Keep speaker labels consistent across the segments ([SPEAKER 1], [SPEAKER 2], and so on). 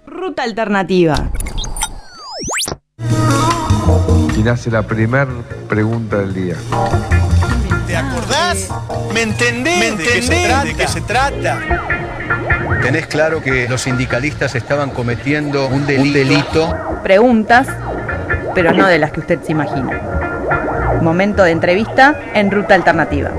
[SPEAKER 1] Ruta Alternativa.
[SPEAKER 2] ¿Quién hace la primera pregunta del día?
[SPEAKER 3] ¿Te acordás? ¿Me entendés? ¿De qué se trata?
[SPEAKER 4] Tenés claro que los sindicalistas estaban cometiendo un delito.
[SPEAKER 1] Preguntas, pero no de las que usted se imagina. Momento de entrevista en Ruta Alternativa.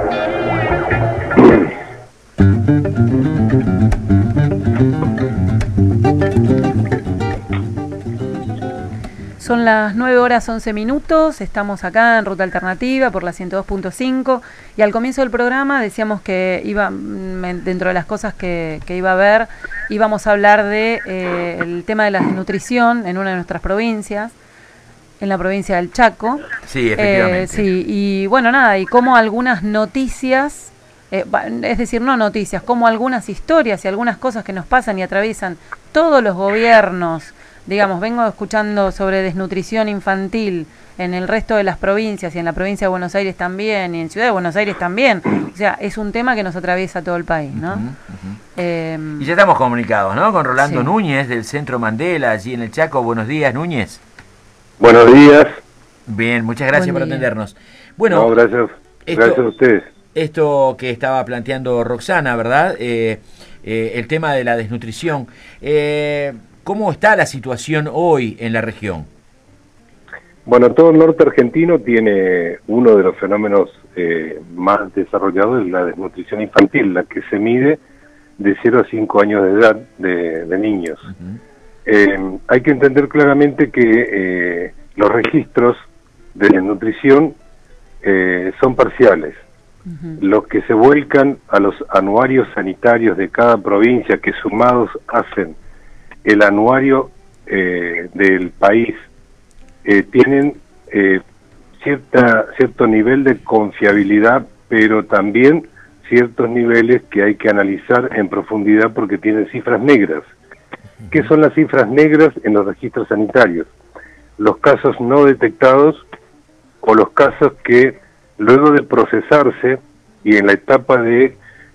[SPEAKER 1] Son las 9:11, estamos acá en Ruta Alternativa por la 102.5 y al comienzo del programa decíamos que dentro de las cosas que iba a ver, íbamos a hablar de el tema de la desnutrición en una de nuestras provincias, en la provincia del Chaco.
[SPEAKER 5] Sí, efectivamente.
[SPEAKER 1] Sí, y bueno, nada, y cómo algunas noticias, es decir, no noticias, como algunas historias y algunas cosas que nos pasan y atraviesan todos los gobiernos. Digamos, vengo escuchando sobre desnutrición infantil en el resto de las provincias y en la provincia de Buenos Aires también y en Ciudad de Buenos Aires también. O sea, es un tema que nos atraviesa todo el país, ¿no?
[SPEAKER 5] Y ya estamos comunicados, ¿no? Con Rolando
[SPEAKER 1] Sí.
[SPEAKER 5] Núñez del Centro Mandela, allí en el Chaco. Buenos días, Núñez.
[SPEAKER 6] Buenos días.
[SPEAKER 5] Bien, muchas gracias por
[SPEAKER 1] Buen día.
[SPEAKER 5] atendernos. Bueno,
[SPEAKER 6] No, gracias. Gracias a ustedes.
[SPEAKER 5] Esto que estaba planteando Roxana, ¿verdad? El tema de la desnutrición. ¿Cómo está la situación hoy en la región?
[SPEAKER 6] Bueno, todo el norte argentino tiene uno de los fenómenos más desarrollados, es la desnutrición infantil, la que se mide de 0 a 5 años de edad de niños. Hay que entender claramente que los registros de desnutrición son parciales. Los que se vuelcan a los anuarios sanitarios de cada provincia, que sumados hacen el anuario del país, tienen cierto nivel de confiabilidad, pero también ciertos niveles que hay que analizar en profundidad porque tienen cifras negras. ¿Qué son las cifras negras en los registros sanitarios? Los casos no detectados o los casos que luego de procesarse y en la etapa de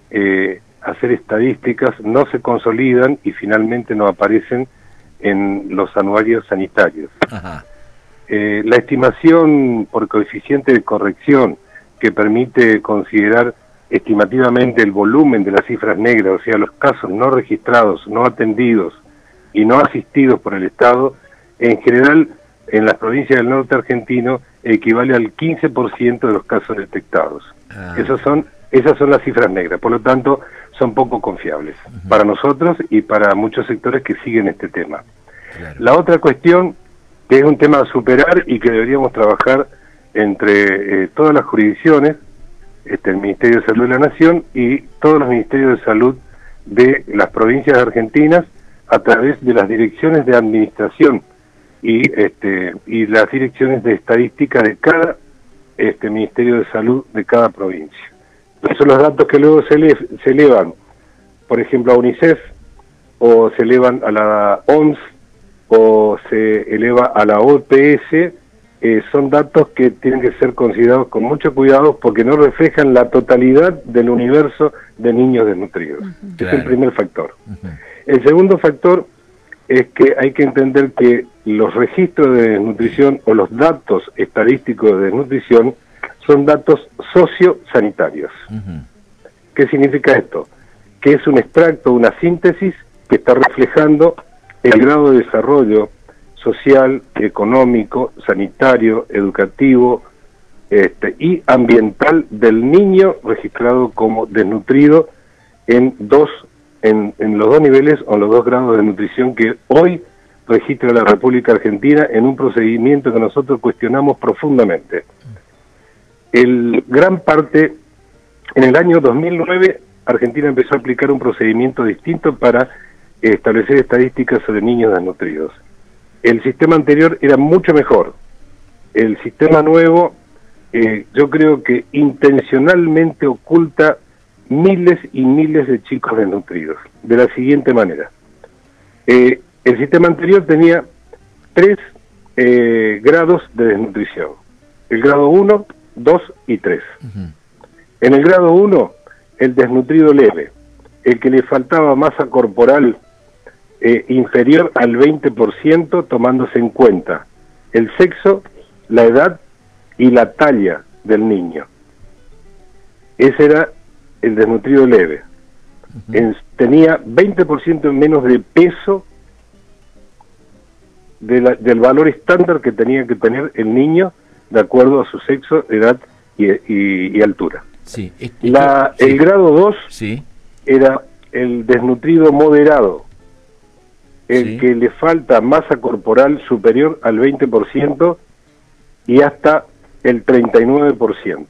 [SPEAKER 6] hacer estadísticas no se consolidan y finalmente no aparecen en los anuarios sanitarios.
[SPEAKER 5] Ajá.
[SPEAKER 6] La estimación por coeficiente de corrección que permite considerar estimativamente el volumen de las cifras negras, o sea, los casos no registrados, no atendidos y no asistidos por el Estado, en general en las provincias del norte argentino equivale al 15% de los casos detectados. Esas son las cifras negras, por lo tanto son poco confiables para nosotros y para muchos sectores que siguen este tema.
[SPEAKER 5] Claro.
[SPEAKER 6] La otra cuestión, que es un tema a superar y que deberíamos trabajar entre todas las jurisdicciones, el Ministerio de Salud de la Nación y todos los ministerios de salud de las provincias argentinas a través de las direcciones de administración y las direcciones de estadística de cada Ministerio de Salud de cada provincia. Esos son los datos que luego se elevan, por ejemplo, a UNICEF, o se elevan a la OMS, o se eleva a la OPS. Son datos que tienen que ser considerados con mucho cuidado porque no reflejan la totalidad del universo de niños desnutridos.
[SPEAKER 5] Claro.
[SPEAKER 6] Es el primer factor. El segundo factor es que hay que entender que los registros de desnutrición o los datos estadísticos de desnutrición son datos sociosanitarios. ¿Qué significa esto? Que es un extracto, una síntesis que está reflejando el grado de desarrollo social, económico, sanitario, educativo y ambiental del niño registrado como desnutrido en los dos niveles o en los 2 grados de nutrición que hoy registra la República Argentina en un procedimiento que nosotros cuestionamos profundamente. Gran parte, en el año 2009, Argentina empezó a aplicar un procedimiento distinto para establecer estadísticas sobre niños desnutridos. El sistema anterior era mucho mejor. El sistema nuevo, yo creo que intencionalmente oculta miles y miles de chicos desnutridos, de la siguiente manera. El sistema anterior tenía 3 grados de desnutrición. El grado 1, 2 y 3. En el grado 1, el desnutrido leve, el que le faltaba masa corporal inferior al 20%, tomándose en cuenta el sexo, la edad y la talla del niño. Ese era el desnutrido leve. Tenía 20% menos de peso del valor estándar que tenía que tener el niño de acuerdo a su sexo, edad y altura.
[SPEAKER 5] Sí.
[SPEAKER 6] El grado 2
[SPEAKER 5] sí.
[SPEAKER 6] era el desnutrido moderado, el que le falta masa corporal superior al 20% y hasta el 39%.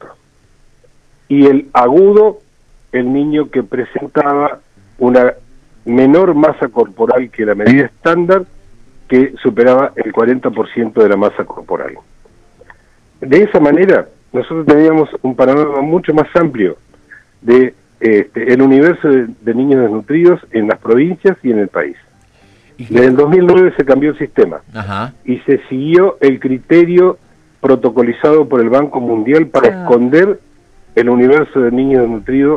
[SPEAKER 6] Y el agudo, el niño que presentaba una menor masa corporal que la medida estándar, que superaba el 40% de la masa corporal. De esa manera, nosotros teníamos un panorama mucho más amplio de el universo de niños desnutridos en las provincias y en el país. Desde el 2009 se cambió el sistema.
[SPEAKER 5] Ajá.
[SPEAKER 6] Y se siguió el criterio protocolizado por el Banco Mundial para esconder el universo de niños desnutridos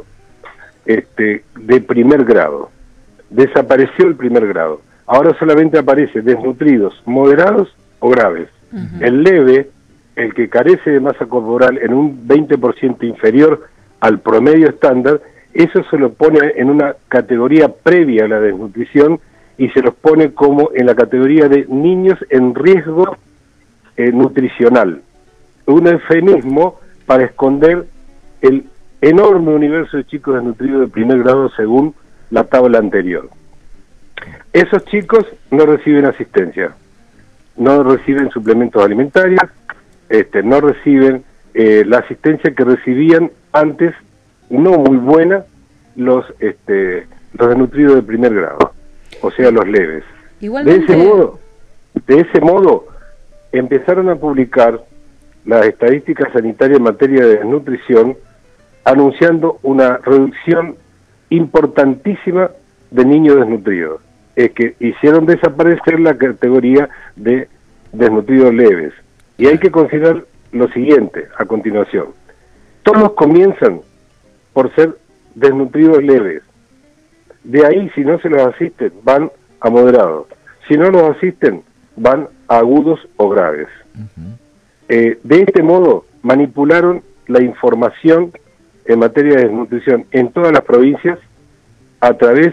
[SPEAKER 6] de primer grado. Desapareció el primer grado. Ahora solamente aparece desnutridos moderados o graves. El leve, el que carece de masa corporal en un 20% inferior al promedio estándar, eso se lo pone en una categoría previa a la desnutrición y se los pone como en la categoría de niños en riesgo nutricional. Un eufemismo para esconder el enorme universo de chicos desnutridos de primer grado según la tabla anterior. Esos chicos no reciben asistencia, no reciben suplementos alimentarios, no reciben la asistencia que recibían antes, no muy buena, los desnutridos de primer grado, o sea, los leves.
[SPEAKER 1] Igualmente...
[SPEAKER 6] De ese modo, empezaron a publicar las estadísticas sanitarias en materia de desnutrición, anunciando una reducción importantísima de niños desnutridos. Es que hicieron desaparecer la categoría de desnutridos leves. Y hay que considerar lo siguiente a continuación. Todos comienzan por ser desnutridos leves. De ahí, si no se los asisten, van a moderados. Si no los asisten, van a agudos o graves. De este modo, manipularon la información en materia de desnutrición en todas las provincias a través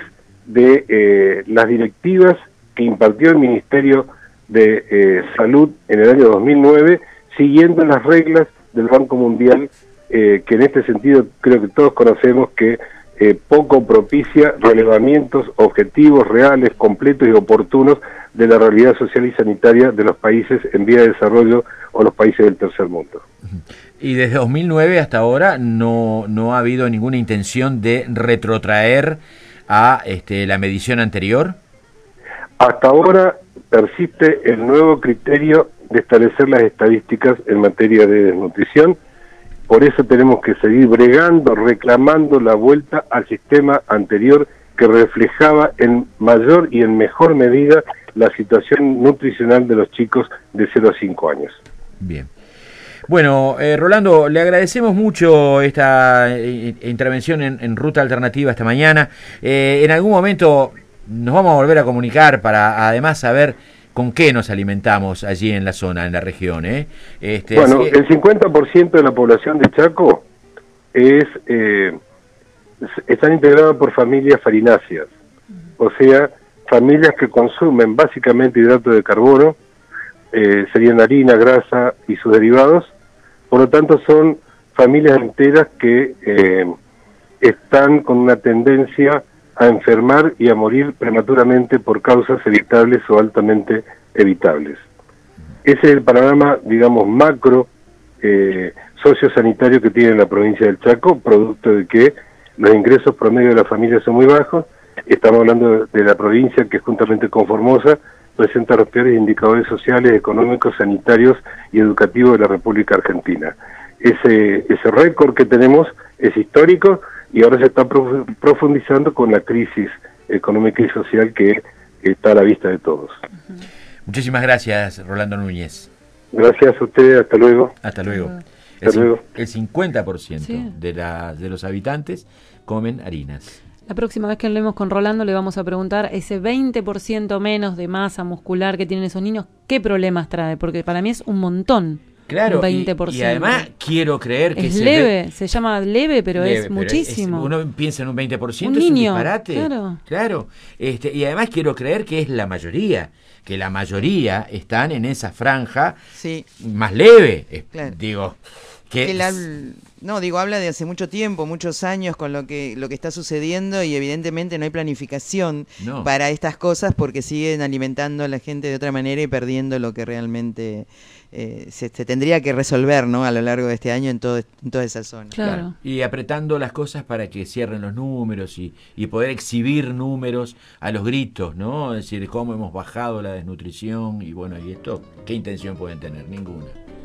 [SPEAKER 6] de las directivas que impartió el Ministerio de Salud en el año 2009, siguiendo las reglas del Banco Mundial, que en este sentido creo que todos conocemos que poco propicia relevamientos objetivos, reales, completos y oportunos de la realidad social y sanitaria de los países en vía de desarrollo o los países del tercer mundo.
[SPEAKER 5] Y desde 2009 hasta ahora no ha habido ninguna intención de retrotraer a la medición anterior.
[SPEAKER 6] Hasta ahora persiste el nuevo criterio de establecer las estadísticas en materia de desnutrición. Por eso tenemos que seguir bregando, reclamando la vuelta al sistema anterior que reflejaba en mayor y en mejor medida la situación nutricional de los chicos de 0 a 5 años.
[SPEAKER 5] Bien. Bueno, Rolando, le agradecemos mucho esta intervención en Ruta Alternativa esta mañana. En algún momento nos vamos a volver a comunicar para además saber con qué nos alimentamos allí en la zona, en la región.
[SPEAKER 6] Bueno, el 50% de la población de Chaco están integradas por familias farináceas, o sea, familias que consumen básicamente hidratos de carbono, serían harina, grasa y sus derivados. Por lo tanto, son familias enteras que están con una tendencia a enfermar y a morir prematuramente por causas evitables o altamente evitables. Ese es el panorama, digamos, macro sociosanitario que tiene la provincia del Chaco, producto de que los ingresos promedio de las familias son muy bajos. Estamos hablando de la provincia que, juntamente con Formosa, presenta los peores indicadores sociales, económicos, sanitarios y educativos de la República Argentina. Ese récord que tenemos es histórico y ahora se está profundizando con la crisis económica y social que está a la vista de todos.
[SPEAKER 5] Muchísimas gracias, Rolando Núñez.
[SPEAKER 6] Gracias a ustedes, hasta luego.
[SPEAKER 5] Hasta luego.
[SPEAKER 6] Hasta luego.
[SPEAKER 5] El 50% de los habitantes comen harinas.
[SPEAKER 1] La próxima vez que hablemos con Rolando le vamos a preguntar ese 20% menos de masa muscular que tienen esos niños, ¿qué problemas trae? Porque para mí es un montón.
[SPEAKER 5] Claro,
[SPEAKER 1] un 20%.
[SPEAKER 5] y además quiero creer que
[SPEAKER 1] es leve, se llama leve, pero es muchísimo.
[SPEAKER 5] Uno piensa en un 20%,
[SPEAKER 1] un
[SPEAKER 5] es
[SPEAKER 1] niño,
[SPEAKER 5] un disparate. Claro. Y además quiero creer que es la mayoría, que la mayoría están en esa franja más leve,
[SPEAKER 7] claro.
[SPEAKER 5] Digo...
[SPEAKER 7] habla de hace mucho tiempo, muchos años con lo que está sucediendo y evidentemente no hay planificación para estas cosas porque siguen alimentando a la gente de otra manera y perdiendo lo que realmente se tendría que resolver, ¿no? A lo largo de este año en toda esa zona.
[SPEAKER 1] Claro.
[SPEAKER 5] Y apretando las cosas para que cierren los números y poder exhibir números a los gritos, ¿no? Es decir, cómo hemos bajado la desnutrición y bueno, y esto, ¿qué intención pueden tener? Ninguna.